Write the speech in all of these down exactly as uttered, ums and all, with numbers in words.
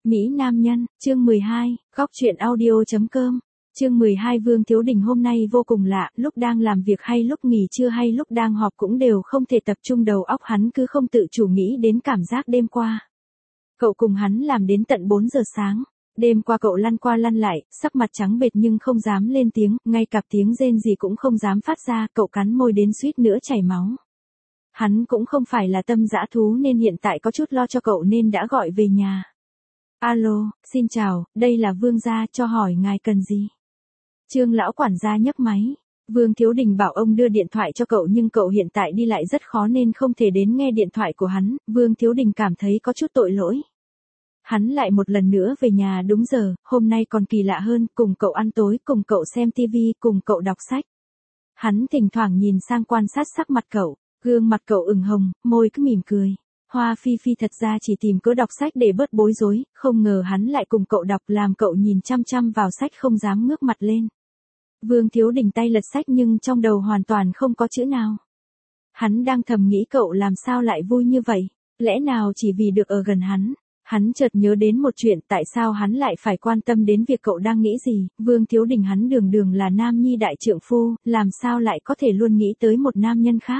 Mỹ Nam Nhân, chương mười hai, góc truyện audio.com. Chương mười hai Vương Thiếu Đình hôm nay vô cùng lạ, lúc đang làm việc hay lúc nghỉ trưa hay lúc đang họp cũng đều không thể tập trung, đầu óc hắn cứ không tự chủ nghĩ đến cảm giác đêm qua. Cậu cùng hắn làm đến tận bốn giờ sáng. Đêm qua cậu lăn qua lăn lại, sắc mặt trắng bệch nhưng không dám lên tiếng, ngay cả tiếng rên gì cũng không dám phát ra, cậu cắn môi đến suýt nữa chảy máu. Hắn cũng không phải là tâm dã thú nên hiện tại có chút lo cho cậu nên đã gọi về nhà. Alo, xin chào, đây là Vương gia, cho hỏi ngài cần gì? Trương lão quản gia nhấc máy. Vương Thiếu Đình bảo ông đưa điện thoại cho cậu nhưng cậu hiện tại đi lại rất khó nên không thể đến nghe điện thoại của hắn. Vương Thiếu Đình cảm thấy có chút tội lỗi. Hắn lại một lần nữa về nhà đúng giờ, hôm nay còn kỳ lạ hơn, cùng cậu ăn tối, cùng cậu xem tivi, cùng cậu đọc sách. Hắn thỉnh thoảng nhìn sang quan sát sắc mặt cậu, gương mặt cậu ửng hồng, môi cứ mỉm cười. Hoa Phi Phi thật ra chỉ tìm cớ đọc sách để bớt bối rối, không ngờ hắn lại cùng cậu đọc, làm cậu nhìn chăm chăm vào sách không dám ngước mặt lên. Vương Thiếu Đình tay lật sách nhưng trong đầu hoàn toàn không có chữ nào. Hắn đang thầm nghĩ cậu làm sao lại vui như vậy, lẽ nào chỉ vì được ở gần hắn. Hắn chợt nhớ đến một chuyện, tại sao hắn lại phải quan tâm đến việc cậu đang nghĩ gì. Vương Thiếu Đình hắn đường đường là nam nhi đại trượng phu, làm sao lại có thể luôn nghĩ tới một nam nhân khác.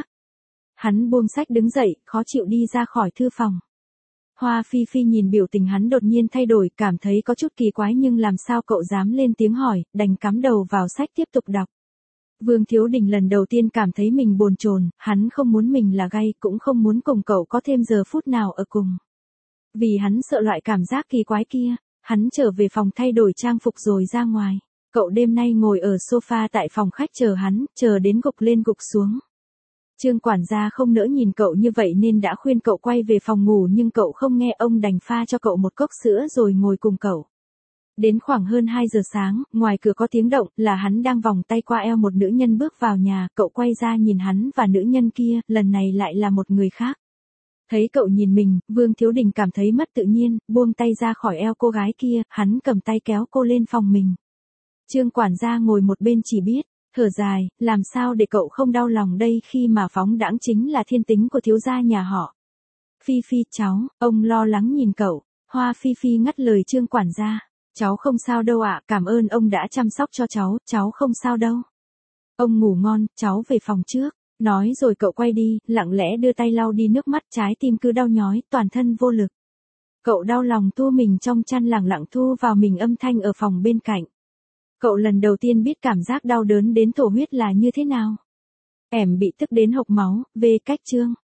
Hắn buông sách đứng dậy, khó chịu đi ra khỏi thư phòng. Hoa Phi Phi nhìn biểu tình hắn đột nhiên thay đổi, cảm thấy có chút kỳ quái nhưng làm sao cậu dám lên tiếng hỏi, đành cắm đầu vào sách tiếp tục đọc. Vương Thiếu Đình lần đầu tiên cảm thấy mình bồn chồn, hắn không muốn mình là gay, cũng không muốn cùng cậu có thêm giờ phút nào ở cùng. Vì hắn sợ loại cảm giác kỳ quái kia, hắn trở về phòng thay đổi trang phục rồi ra ngoài. Cậu đêm nay ngồi ở sofa tại phòng khách chờ hắn, chờ đến gục lên gục xuống. Trương quản gia không nỡ nhìn cậu như vậy nên đã khuyên cậu quay về phòng ngủ nhưng cậu không nghe, ông đành pha cho cậu một cốc sữa rồi ngồi cùng cậu. Đến khoảng hơn hai giờ sáng, ngoài cửa có tiếng động, là hắn đang vòng tay qua eo một nữ nhân bước vào nhà, cậu quay ra nhìn hắn và nữ nhân kia, lần này lại là một người khác. Thấy cậu nhìn mình, Vương Thiếu Đình cảm thấy mất tự nhiên, buông tay ra khỏi eo cô gái kia, hắn cầm tay kéo cô lên phòng mình. Trương quản gia ngồi một bên chỉ biết thở dài, làm sao để cậu không đau lòng đây khi mà phóng đãng chính là thiên tính của thiếu gia nhà họ. Phi Phi, cháu, ông lo lắng nhìn cậu. Hoa Phi Phi ngắt lời Trương quản gia. Cháu không sao đâu ạ, cảm ơn ông đã chăm sóc cho cháu, cháu không sao đâu. Ông ngủ ngon, cháu về phòng trước. Nói rồi cậu quay đi, lặng lẽ đưa tay lau đi nước mắt, trái tim cứ đau nhói, toàn thân vô lực. Cậu đau lòng thu mình trong chăn, lặng lặng thu vào mình âm thanh ở phòng bên cạnh. Cậu lần đầu tiên biết cảm giác đau đớn đến thổ huyết là như thế nào. Ẻm bị tức đến hộc máu, về cách chương.